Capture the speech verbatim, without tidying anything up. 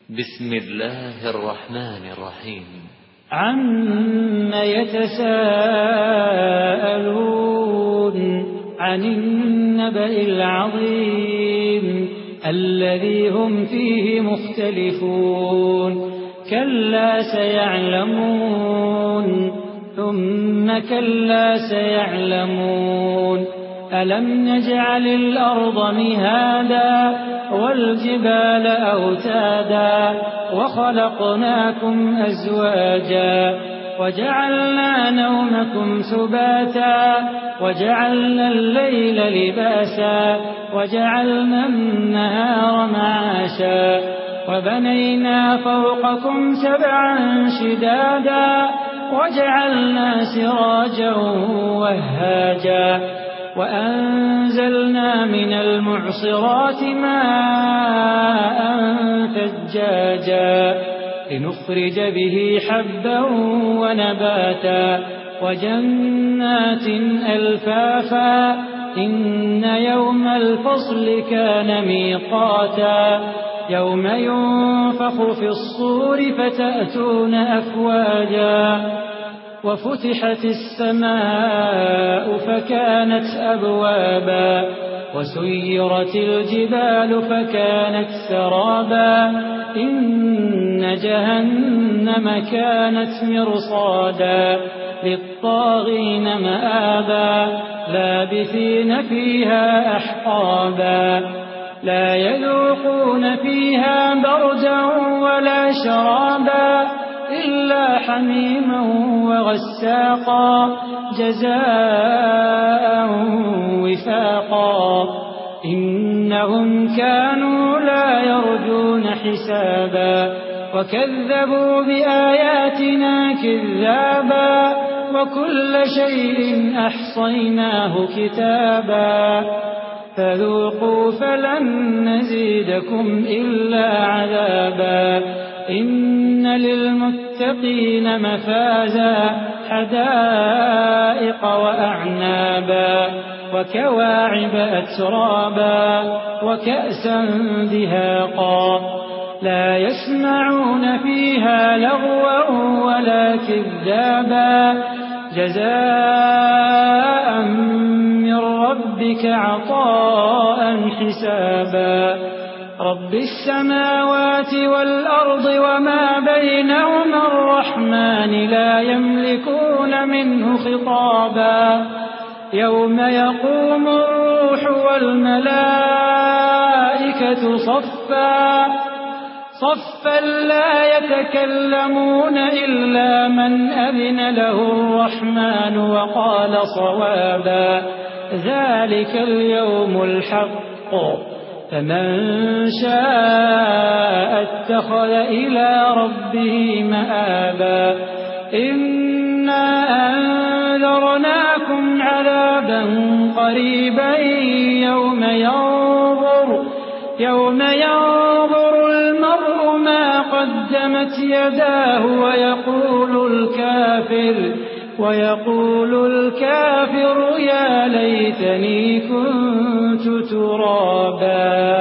بسم الله الرحمن الرحيم. عم يتساءلون عن النبأ العظيم الذي هم فيه مختلفون كلا سيعلمون ثم كلا سيعلمون ألم نجعل الأرض مهادا والجبال أوتادا وخلقناكم أزواجا وجعلنا نومكم سباتا وجعلنا الليل لباسا وجعلنا النهار معاشا وبنينا فوقكم سبعا شدادا وجعلنا سراجا وهاجا وأنزلنا من المعصرات ماء ثجاجا لنخرج به حبا ونباتا وجنات ألفافا إن يوم الفصل كان ميقاتا يوم ينفخ في الصور فتأتون أفواجا وفتحت السماء فكانت أبوابا وسيرت الجبال فكانت سرابا إن جهنم كانت مرصادا للطاغين مآبا لابثين فيها أحقابا لا يذوقون فيها بردا ولا شرابا إلا حميما وغساقا جزاء وفاقا إنهم كانوا لا يرجون حسابا وكذبوا بآياتنا كذابا وكل شيء أحصيناه كتابا فذوقوا فلن نزيدكم إلا عذابا إن للمتقين مفازا حدائق وأعنابا وكواعب أترابا وكأسا دهاقا لا يسمعون فيها لغوا ولا كذابا جزاء من ربك عطاء حسابا رب السماوات والأرض وما بينهما الرحمن لا يملكون منه خطابا يوم يقوم الروح والملائكة صفا صفا لا يتكلمون إلا من أذن له الرحمن وقال صوابا ذلك اليوم الحق فمن شاء اتخذ إلى ربه مآبا إنا أنذرناكم عذابا قريبا يوم ينظر يوم ينظر المرء ما قدمت يداه ويقول الكافر ويقول الكافر يا ليتني كنت ترابا.